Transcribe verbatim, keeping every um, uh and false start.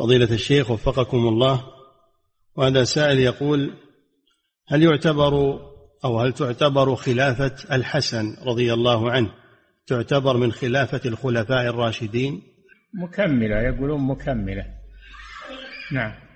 فضيلة الشيخ وفقكم الله، وهذا سائل يقول: هل يعتبر أو هل تعتبر خلافة الحسن رضي الله عنه تعتبر من خلافة الخلفاء الراشدين؟ مكملة، يقولون مكملة. نعم.